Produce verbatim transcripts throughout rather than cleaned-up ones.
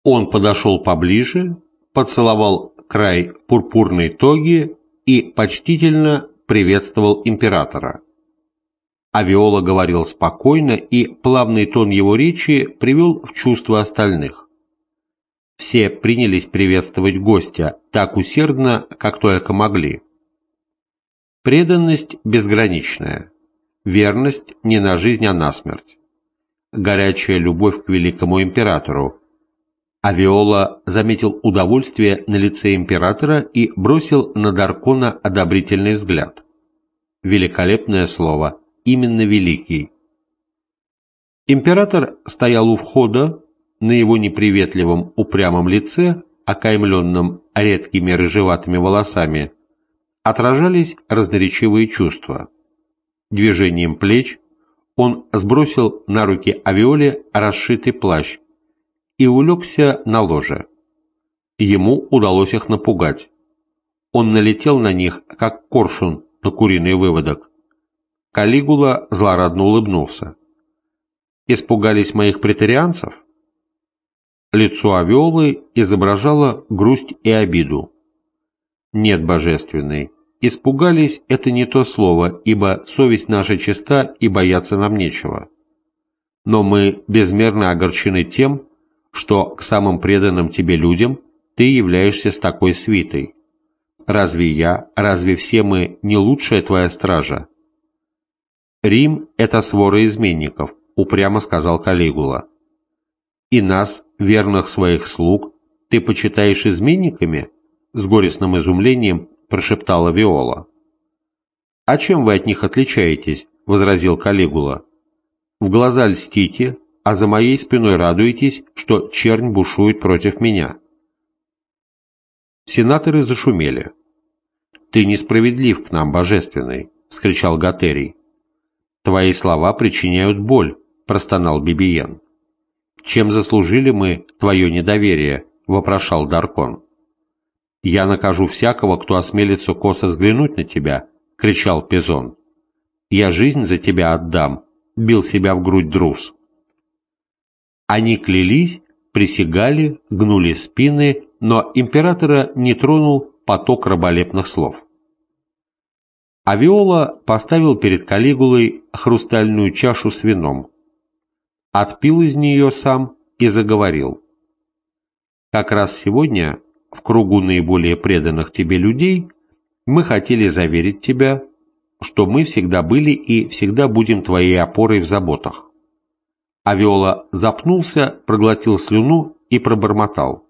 Он подошел поближе, поцеловал край пурпурной тоги и почтительно приветствовал императора. А Виола говорил спокойно, и плавный тон его речи привел в чувство остальных. Все принялись приветствовать гостя так усердно, как только могли. Преданность безграничная, верность не на жизнь, а на смерть, горячая любовь к великому императору. А Виола заметил удовольствие на лице императора и бросил на Даркона одобрительный взгляд. Великолепное слово, именно великий. Император стоял у входа, на его неприветливом упрямом лице, окаймленном редкими рыжеватыми волосами, отражались разноречивые чувства. Движением плеч он сбросил на руки Авиоле расшитый плащ и улегся на ложе. Ему удалось их напугать. Он налетел на них, как коршун на куриный выводок. Калигула злорадно улыбнулся. «Испугались моих претерианцев?» Лицо Авиолы изображало грусть и обиду. «Нет, божественный, испугались — это не то слово, ибо совесть наша чиста и бояться нам нечего. Но мы безмерно огорчены тем, что к самым преданным тебе людям ты являешься с такой свитой. Разве я, разве все мы не лучшая твоя стража?» «Рим — это свора изменников», — упрямо сказал Калигула. «И нас, верных своих слуг, ты почитаешь изменниками?» — с горестным изумлением прошептала Виола. «А чем вы от них отличаетесь?» — возразил Калигула. «В глаза льстите, а за моей спиной радуетесь, что чернь бушует против меня». Сенаторы зашумели. «Ты несправедлив к нам, божественный!» — вскричал Готерий. «Твои слова причиняют боль», — простонал Бибиен. «Чем заслужили мы твое недоверие?» — вопрошал Даркон. «Я накажу всякого, кто осмелится косо взглянуть на тебя», — кричал Пизон. «Я жизнь за тебя отдам», — бил себя в грудь Друз. Они клялись, присягали, гнули спины, но императора не тронул поток раболепных слов. А Виола поставил перед Калигулой хрустальную чашу с вином, отпил из нее сам и заговорил. «Как раз сегодня, в кругу наиболее преданных тебе людей, мы хотели заверить тебя, что мы всегда были и всегда будем твоей опорой в заботах». А Виола запнулся, проглотил слюну и пробормотал.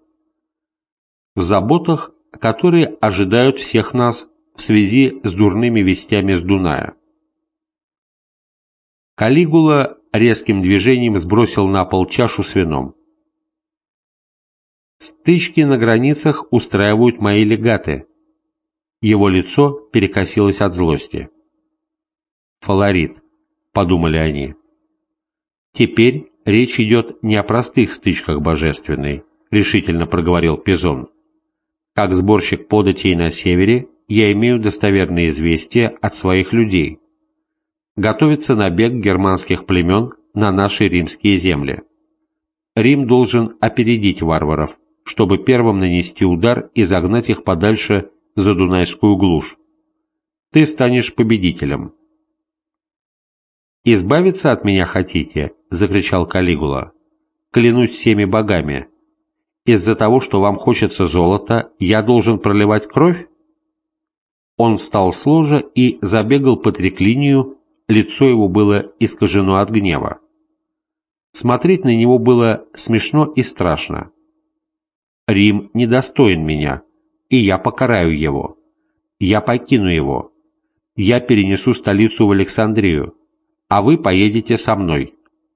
«В заботах, которые ожидают всех нас в связи с дурными вестями с Дуная». Калигула резким движением сбросил на пол чашу с вином. «Стычки на границах устраивают мои легаты». Его лицо перекосилось от злости. «Фаларит», — подумали они. «Теперь речь идет не о простых стычках, божественной», — решительно проговорил Пизон. «Как сборщик податей на севере я имею достоверные известия от своих людей. Готовится набег германских племен на наши римские земли. Рим должен опередить варваров, чтобы первым нанести удар и загнать их подальше за Дунайскую глушь. Ты станешь победителем». «Избавиться от меня хотите?» — закричал Калигула. «Клянусь всеми богами. Из-за того, что вам хочется золота, я должен проливать кровь?» Он встал с ложа и забегал по триклинию, лицо его было искажено от гнева. Смотреть на него было смешно и страшно. «Рим недостоин меня, и я покараю его. Я покину его. Я перенесу столицу в Александрию, а вы поедете со мной».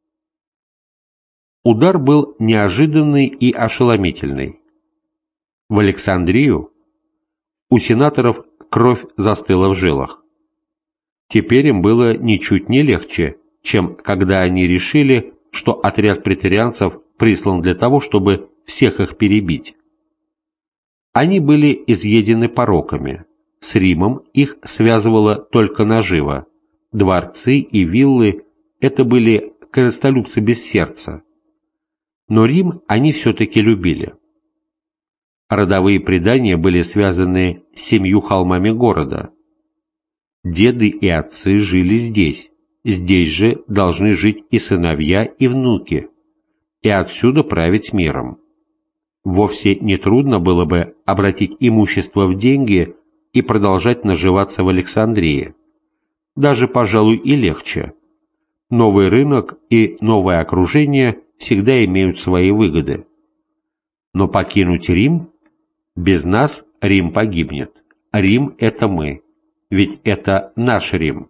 Удар был неожиданный и ошеломительный. В Александрию? У сенаторов кровь застыла в жилах. Теперь им было ничуть не легче, чем когда они решили, что отряд претерианцев прислан для того, чтобы всех их перебить. Они были изъедены пороками. С Римом их связывала только нажива. Дворцы и виллы – это были корыстолюбцы без сердца. но Рим они все-таки любили. Родовые предания были связаны с семью холмами города. Деды и отцы жили здесь, здесь же должны жить и сыновья, и внуки, и отсюда править миром. Вовсе нетрудно было бы обратить имущество в деньги и продолжать наживаться в Александрии. Даже, пожалуй, и легче. Новый рынок и новое окружение всегда имеют свои выгоды. Но покинуть Рим? Без нас Рим погибнет. Рим – это мы. Ведь это наш Рим.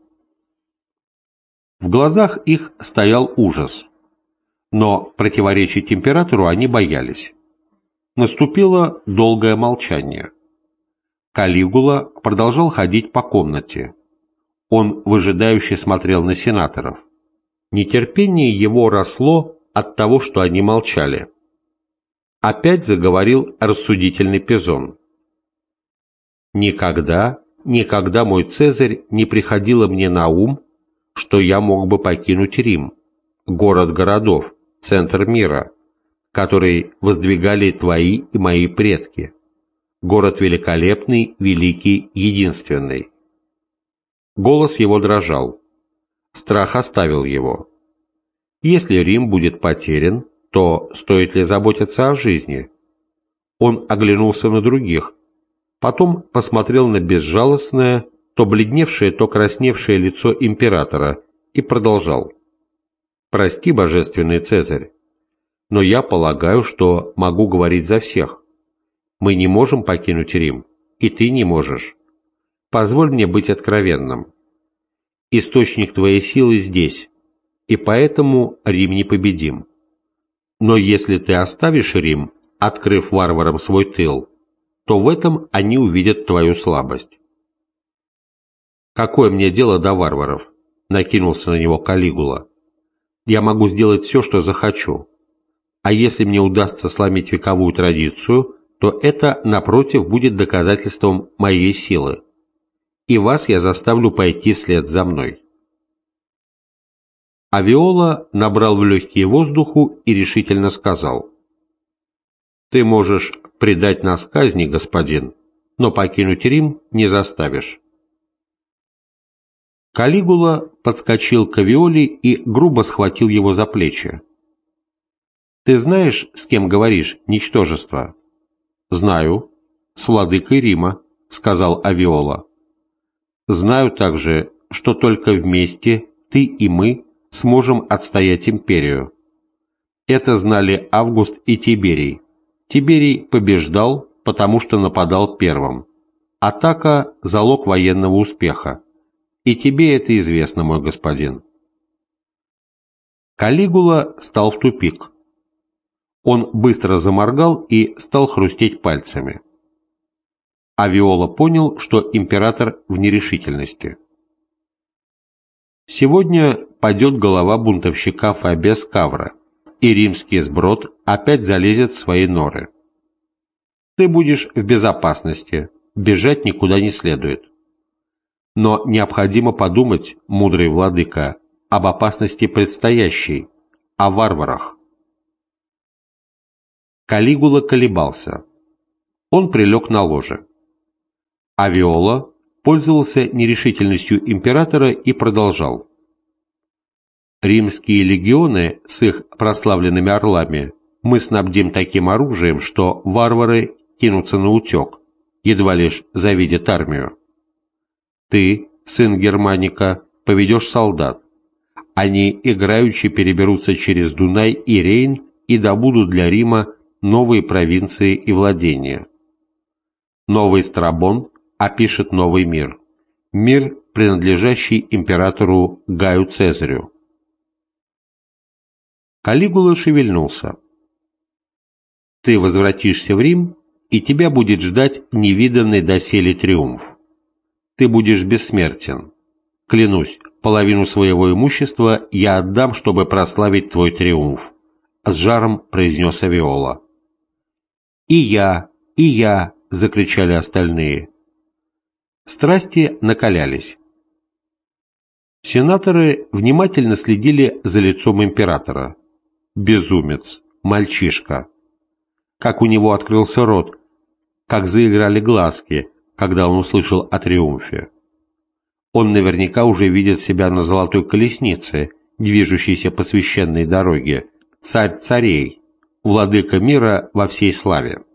В глазах их стоял ужас. Но противоречить императору они боялись. Наступило долгое молчание. Калигула продолжал ходить по комнате. Он выжидающе смотрел на сенаторов. Нетерпение его росло от того, что они молчали. Опять заговорил рассудительный Пизон. «Никогда, никогда, мой Цезарь, не приходило мне на ум, что я мог бы покинуть Рим, город городов, центр мира, который воздвигали твои и мои предки, город великолепный, великий, единственный». Голос его дрожал. Страх оставил его. Если Рим будет потерян, то стоит ли заботиться о жизни? Он оглянулся на других, потом посмотрел на безжалостное, то бледневшее, то красневшее лицо императора и продолжал. «Прости, божественный Цезарь, но я полагаю, что могу говорить за всех. Мы не можем покинуть Рим, и ты не можешь. Позволь мне быть откровенным. Источник твоей силы здесь, и поэтому Рим непобедим. Но если ты оставишь Рим, открыв варварам свой тыл, то в этом они увидят твою слабость». «Какое мне дело до варваров?» — накинулся на него Калигула. «Я могу сделать все, что захочу. А если мне удастся сломить вековую традицию, то это, напротив, будет доказательством моей силы. И вас я заставлю пойти вслед за мной». А Виола набрал в легкие воздуху и решительно сказал: «Ты можешь предать нас казни, господин, но покинуть Рим не заставишь». Калигула подскочил к Виоле и грубо схватил его за плечи. «Ты знаешь, с кем говоришь, ничтожество?» «Знаю, с владыкой Рима», — сказал Авиола. «Знаю также, что только вместе ты и мы сможем отстоять империю. Это знали Август и Тиберий. Тиберий побеждал, потому что нападал первым. Атака – залог военного успеха. И тебе это известно, мой господин». Калигула стал в тупик. Он быстро заморгал и стал хрустеть пальцами. А Виола понял, что император в нерешительности. Сегодня падет голова бунтовщика Фабия Скавра, и римский сброд опять залезет в свои норы. Ты будешь в безопасности, бежать никуда не следует. Но необходимо подумать, мудрый владыка, об опасности предстоящей, о варварах. Калигула колебался. Он прилег на ложе. А Виола пользовался нерешительностью императора и продолжал. «Римские легионы с их прославленными орлами мы снабдим таким оружием, что варвары кинутся на утек, едва лишь завидят армию. Ты, сын Германика, поведешь солдат. Они играючи переберутся через Дунай и Рейн и добудут для Рима новые провинции и владения. Новый Страбон опишет новый мир. Мир, принадлежащий императору Гаю Цезарю». Калигула шевельнулся. «Ты возвратишься в Рим, и тебя будет ждать невиданный доселе триумф. Ты будешь бессмертен. Клянусь, половину своего имущества я отдам, чтобы прославить твой триумф», — с жаром произнес Авиола. «И я, и я», — закричали остальные. Страсти накалялись. Сенаторы внимательно следили за лицом императора. Безумец, мальчишка. Как у него открылся рот, как заиграли глазки, когда он услышал о триумфе. Он наверняка уже видит себя на золотой колеснице, движущейся по священной дороге, царь царей, владыка мира во всей славе.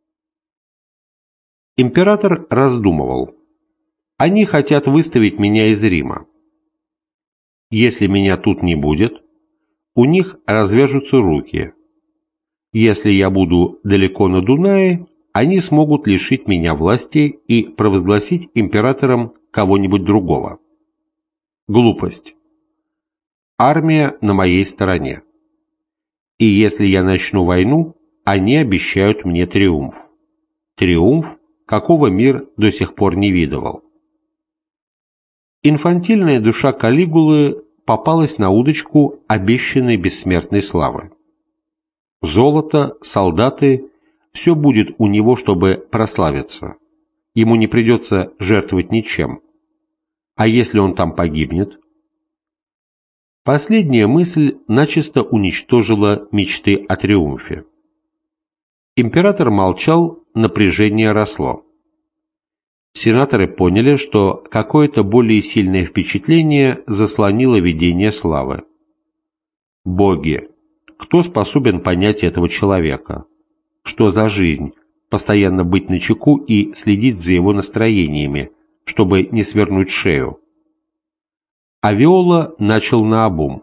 Император раздумывал. Они хотят выставить меня из Рима. Если меня тут не будет, у них развяжутся руки. Если я буду далеко на Дунае, они смогут лишить меня власти и провозгласить императором кого-нибудь другого. Глупость. Армия на моей стороне. И если я начну войну, они обещают мне триумф. Триумф, какого мир до сих пор не видывал. Инфантильная душа Калигулы попалась на удочку обещанной бессмертной славы. Золото, солдаты – все будет у него, чтобы прославиться. Ему не придется жертвовать ничем. А если он там погибнет? Последняя мысль начисто уничтожила мечты о триумфе. Император молчал, напряжение росло. Сенаторы поняли, что какое-то более сильное впечатление заслонило видение славы. Боги! Кто способен понять этого человека? Что за жизнь? Постоянно быть начеку и следить за его настроениями, чтобы не свернуть шею. А Виола начал наобум.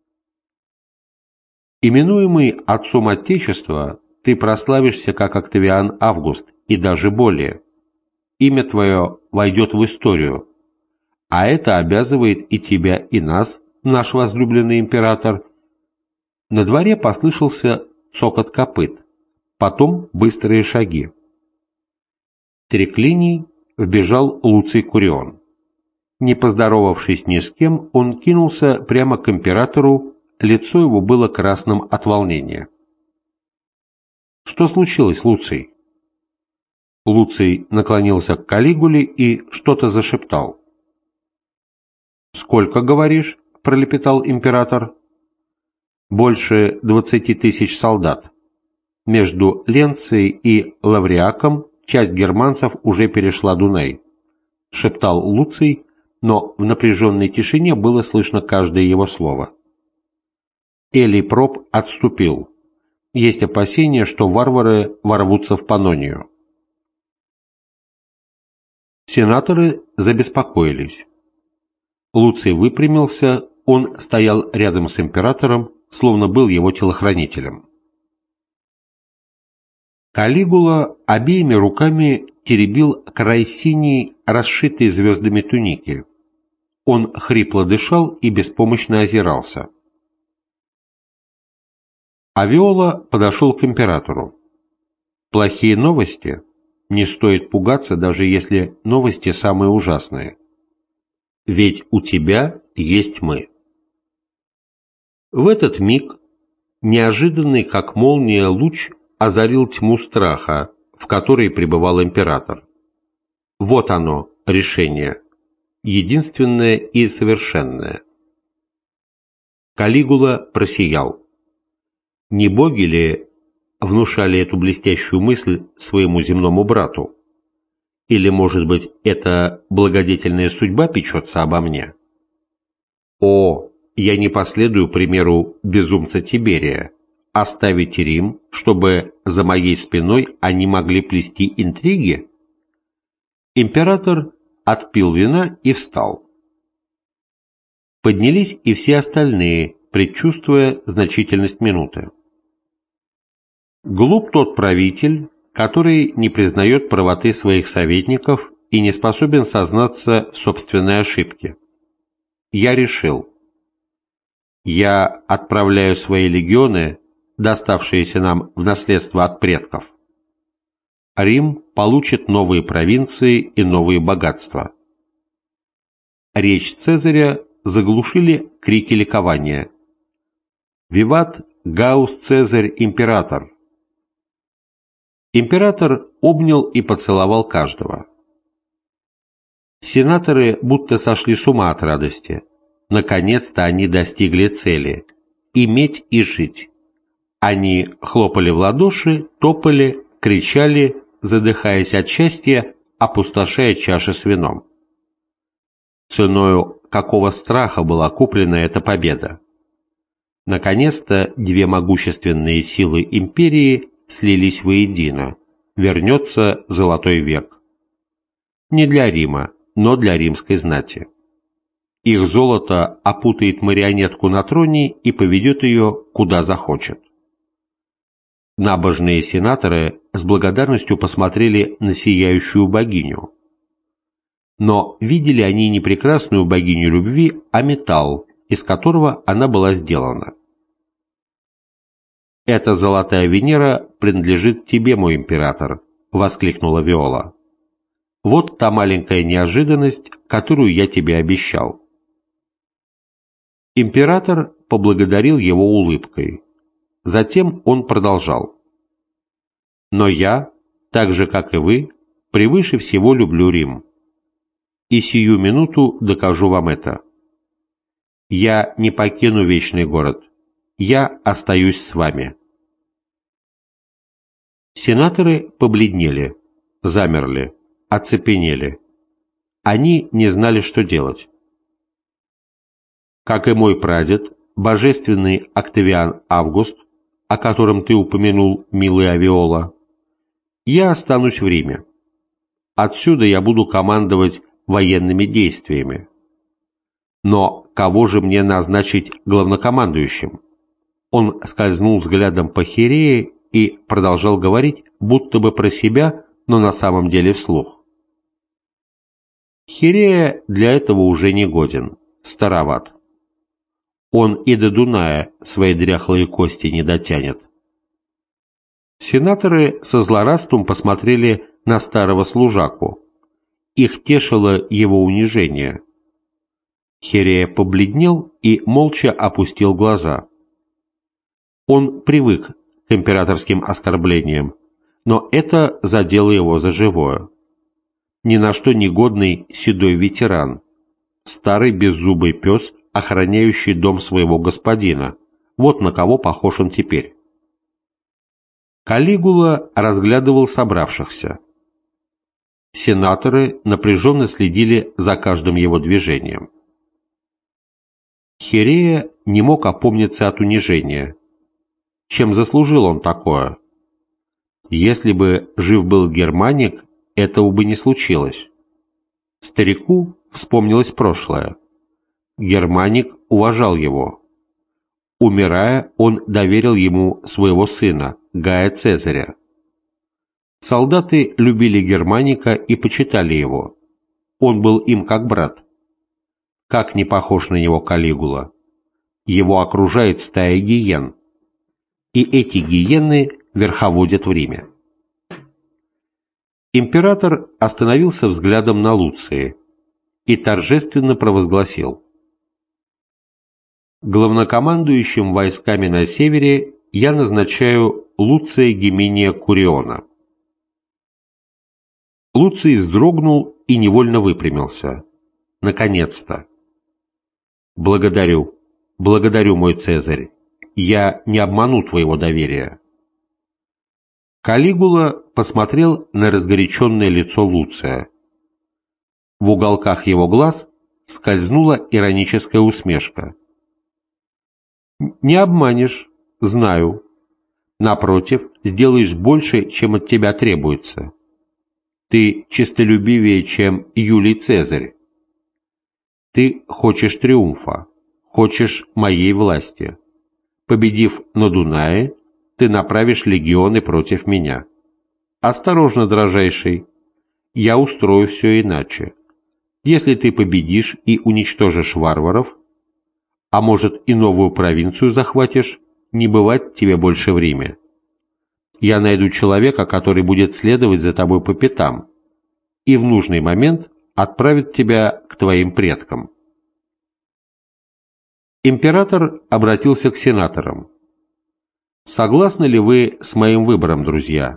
Именуемый отцом Отечества, ты прославишься, как Октавиан Август, и даже более. Имя твое войдет в историю, а это обязывает и тебя, и нас, наш возлюбленный император. На дворе послышался цокот копыт, потом быстрые шаги. Треклиний вбежал Луций Курион. Не поздоровавшись ни с кем, он кинулся прямо к императору, лицо его было красным от волнения. «Что случилось, Луций?» Луций наклонился к Калигуле и что-то зашептал. «Сколько, говоришь?» – пролепетал император. «Больше двадцати тысяч солдат. Между Ленцией и Лавриаком часть германцев уже перешла Дунай», – шептал Луций, но в напряженной тишине было слышно каждое его слово. Элий Проб отступил. Есть опасения, что варвары ворвутся в Паннонию. Сенаторы забеспокоились. Луций выпрямился, он стоял рядом с императором, словно был его телохранителем. Калигула обеими руками теребил край синей, расшитой звездами туники. Он хрипло дышал и беспомощно озирался. А Виола подошел к императору. «Плохие новости? Не стоит пугаться, даже если новости самые ужасные. Ведь у тебя есть мы». В этот миг неожиданный, как молния, луч озарил тьму страха, в которой пребывал император. Вот оно, решение, единственное и совершенное. Калигула просиял. Не боги ли внушали эту блестящую мысль своему земному брату? Или, может быть, эта благодетельная судьба печется обо мне? О, я не последую примеру безумца Тиберия, оставить Рим, чтобы за моей спиной они могли плести интриги? Император отпил вина и встал. Поднялись и все остальные, предчувствуя значительность минуты. Глуп тот правитель, который не признает правоты своих советников и не способен сознаться в собственной ошибке. Я решил. Я отправляю свои легионы, доставшиеся нам в наследство от предков. Рим получит новые провинции и новые богатства. Речь Цезаря заглушили крики ликования. «Виват Гаус Цезарь император!» Император обнял и поцеловал каждого. Сенаторы будто сошли с ума от радости. Наконец-то они достигли цели – иметь и жить. Они хлопали в ладоши, топали, кричали, задыхаясь от счастья, опустошая чаши с вином. Ценою какого страха была куплена эта победа? Наконец-то две могущественные силы империи слились воедино. Вернется золотой век. Не для Рима, но для римской знати. Их золото опутает марионетку на троне и поведет ее, куда захочет. Набожные сенаторы с благодарностью посмотрели на сияющую богиню. Но видели они не прекрасную богиню любви, а металл, из которого она была сделана. «Эта золотая Венера принадлежит тебе, мой император», — воскликнула Виола. «Вот та маленькая неожиданность, которую я тебе обещал». Император поблагодарил его улыбкой. Затем он продолжал. «Но я, так же как и вы, превыше всего люблю Рим. И сию минуту докажу вам это. Я не покину вечный город. Я остаюсь с вами». Сенаторы побледнели, замерли, оцепенели. Они не знали, что делать. «Как и мой прадед, божественный Октавиан Август, о котором ты упомянул, милая Виола, я останусь в Риме. Отсюда я буду командовать военными действиями. Но кого же мне назначить главнокомандующим?» Он скользнул взглядом по Хирее и продолжал говорить, будто бы про себя, но на самом деле вслух. Хирея для этого уже не годен, староват. Он и до Дуная свои дряхлые кости не дотянет. Сенаторы со злорадством посмотрели на старого служаку. Их тешило его унижение. Хирея побледнел и молча опустил глаза. Он привык к императорским оскорблениям, но это задело его за живое. Ни на что негодный седой ветеран, старый беззубый пес, охраняющий дом своего господина, вот на кого похож он теперь. Калигула разглядывал собравшихся. Сенаторы напряженно следили за каждым его движением. Хирея не мог опомниться от унижения. Чем заслужил он такое? Если бы жив был Германик, этого бы не случилось. Старику вспомнилось прошлое. Германик уважал его. Умирая, он доверил ему своего сына, Гая Цезаря. Солдаты любили Германика и почитали его. Он был им как брат. Как не похож на него Калигула? Его окружает стая гиен. И эти гиены верховодят в Риме. Император остановился взглядом на Луции и торжественно провозгласил: «Главнокомандующим войсками на севере я назначаю Луция Геминия Куриона». Луций вздрогнул и невольно выпрямился. Наконец-то! «Благодарю, благодарю, мой Цезарь. Я не обману твоего доверия». Калигула посмотрел на разгоряченное лицо Луция. В уголках его глаз скользнула ироническая усмешка. «Не обманешь, знаю. Напротив, сделаешь больше, чем от тебя требуется. Ты честолюбивее, чем Юлий Цезарь. Ты хочешь триумфа, хочешь моей власти. Победив на Дунае, ты направишь легионы против меня. Осторожно, дрожайший, я устрою все иначе. Если ты победишь и уничтожишь варваров, а может и новую провинцию захватишь, не бывать тебе больше в Риме. Я найду человека, который будет следовать за тобой по пятам, и в нужный момент отправит тебя к твоим предкам». Император обратился к сенаторам. «Согласны ли вы с моим выбором, друзья?»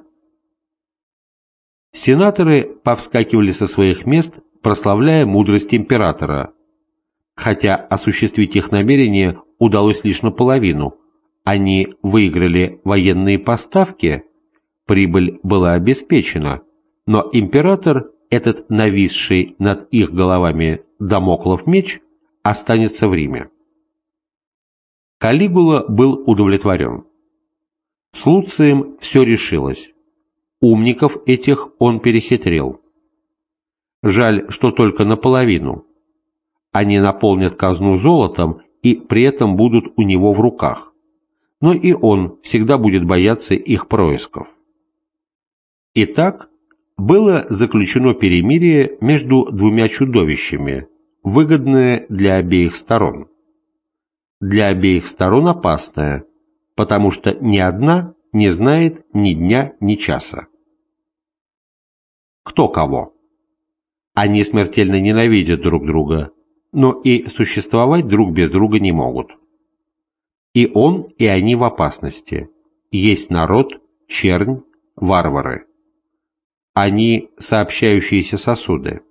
Сенаторы повскакивали со своих мест, прославляя мудрость императора, хотя осуществить их намерение удалось лишь наполовину, Они выиграли военные поставки, прибыль была обеспечена, но император, этот нависший над их головами дамоклов меч, останется в Риме. Калигула был удовлетворен. С Луцием все решилось. Умников этих он перехитрил. Жаль, что только наполовину. Они наполнят казну золотом и при этом будут у него в руках. Но и он всегда будет бояться их происков. Итак, было заключено перемирие между двумя чудовищами, выгодное для обеих сторон. Для обеих сторон опасное, потому что ни одна не знает ни дня, ни часа. Кто кого? Они смертельно ненавидят друг друга, но и существовать друг без друга не могут. И он, и они в опасности. Есть народ, чернь, варвары. Они сообщающиеся сосуды.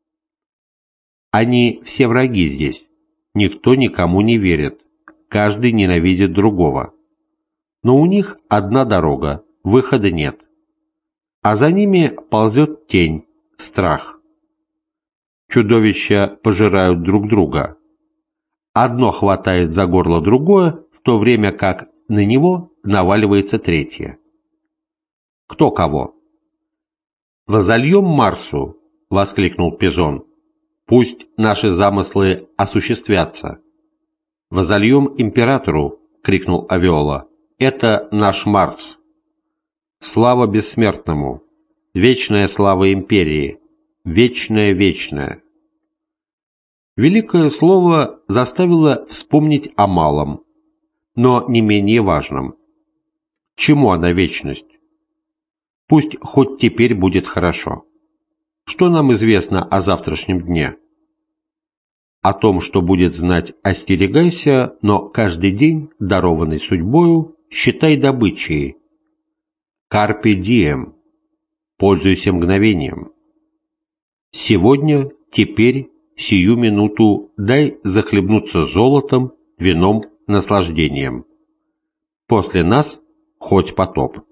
Они все враги здесь. Никто никому не верит. Каждый ненавидит другого. Но у них одна дорога, выхода нет. А за ними ползет тень, страх. Чудовища пожирают друг друга. Одно хватает за горло другое, в то время как на него наваливается третье. Кто кого? «Возольем Марсу!» — воскликнул Пизон. «Пусть наши замыслы осуществятся!» «Возольем Императору!» — крикнул Авиола. «Это наш Марс!» «Слава бессмертному! Вечная слава Империи! Вечная-вечная!» Великое слово заставило вспомнить о малом, но не менее важном. Чему она вечность? Пусть хоть теперь будет хорошо. Что нам известно о завтрашнем дне? О том, что будет знать, остерегайся, но каждый день, дарованный судьбою, считай добычей. Carpe diem. Пользуйся мгновением. Сегодня, теперь, сию минуту дай захлебнуться золотом, вином, наслаждением. После нас хоть потоп.